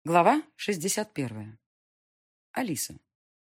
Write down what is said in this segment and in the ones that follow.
Глава 61. Алиса.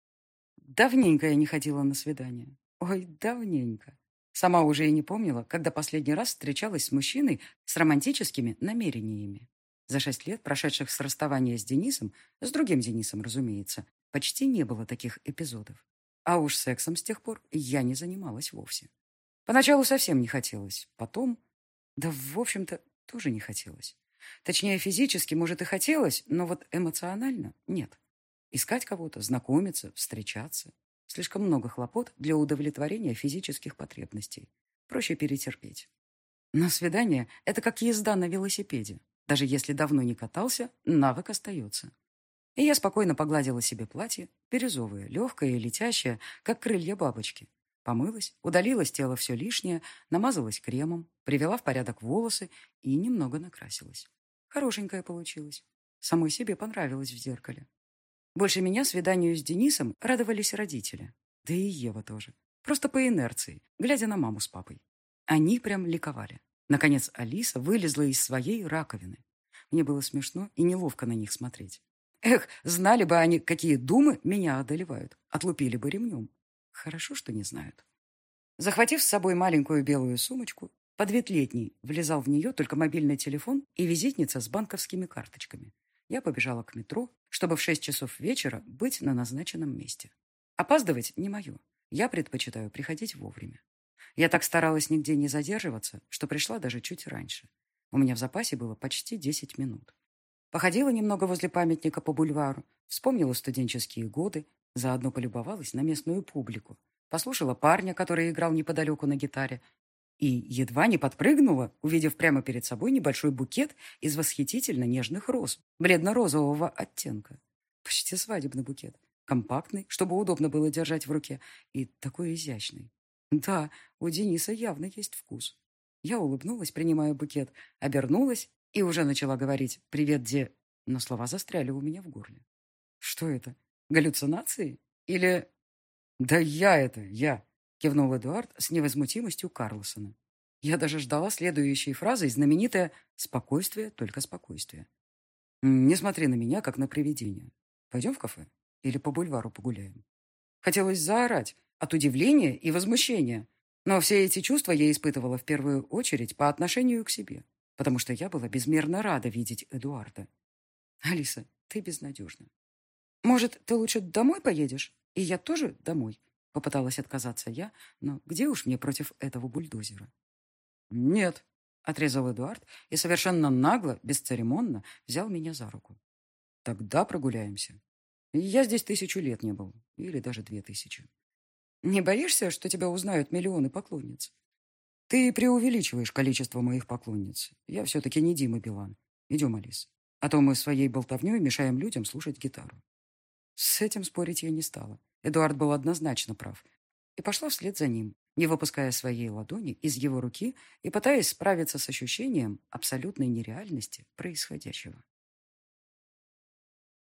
Давненько я не ходила на свидание. Ой, давненько. Сама уже и не помнила, когда последний раз встречалась с мужчиной с романтическими намерениями. За 6 лет, прошедших с расставания с Денисом, с другим Денисом, разумеется, почти не было таких эпизодов. А уж сексом с тех пор я не занималась вовсе. Поначалу совсем не хотелось, потом... Да, в общем-то, тоже не хотелось. Точнее, физически, может, и хотелось, но вот эмоционально нет. Искать кого-то, знакомиться, встречаться. Слишком много хлопот для удовлетворения физических потребностей. Проще перетерпеть. Но свидание– это как езда на велосипеде. Даже если давно не катался, навык остается. И я спокойно погладила себе платье, бирюзовое, легкое и летящее, как крылья бабочки. Помылась, удалила с тела все лишнее, намазалась кремом, привела в порядок волосы и немного накрасилась. Хорошенькая получилась. Самой себе понравилось в зеркале. Больше меня свиданию с Денисом радовались родители. Да и Ева тоже. Просто по инерции, глядя на маму с папой. Они прям ликовали. Наконец Алиса вылезла из своей раковины. Мне было смешно и неловко на них смотреть. Эх, знали бы они, какие думы меня одолевают. Отлупили бы ремнем. Хорошо, что не знают. Захватив с собой маленькую белую сумочку, под вид летней влезал в нее только мобильный телефон и визитница с банковскими карточками. Я побежала к метро, чтобы в 6 часов вечера быть на назначенном месте. Опаздывать не мое. Я предпочитаю приходить вовремя. Я так старалась нигде не задерживаться, что пришла даже чуть раньше. У меня в запасе было почти 10 минут. Походила немного возле памятника по бульвару, вспомнила студенческие годы, заодно полюбовалась на местную публику, послушала парня, который играл неподалеку на гитаре, и едва не подпрыгнула, увидев прямо перед собой небольшой букет из восхитительно нежных роз, бледно-розового оттенка. Почти свадебный букет. Компактный, чтобы удобно было держать в руке, и такой изящный. Да, у Дениса явно есть вкус. Я улыбнулась, принимая букет, обернулась и уже начала говорить «Привет, Де...» Но слова застряли у меня в горле. Что это? Галлюцинации? Или... «Да я!» — кивнул Эдуард с невозмутимостью Карлсона. Я даже ждала следующей фразы, знаменитое «Спокойствие, только спокойствие». Не смотри на меня, как на привидение. Пойдем в кафе? Или по бульвару погуляем?» Хотелось заорать от удивления и возмущения. Но все эти чувства я испытывала в первую очередь по отношению к себе, потому что я была безмерно рада видеть Эдуарда. «Алиса, ты безнадежна. Может, ты лучше домой поедешь? И я тоже домой?» Попыталась отказаться я, но где уж мне против этого бульдозера? «Нет», — отрезал Эдуард и совершенно нагло, бесцеремонно взял меня за руку. «Тогда прогуляемся. Я здесь 1000 лет не был, или даже 2000. Не боишься, что тебя узнают миллионы поклонниц? Ты преувеличиваешь количество моих поклонниц. Я все-таки не Дима Билан. Идем, Алис. А то мы своей болтовней мешаем людям слушать гитару». С этим спорить я не стала. Эдуард был однозначно прав. И пошла вслед за ним, не выпуская своей ладони из его руки и пытаясь справиться с ощущением абсолютной нереальности происходящего.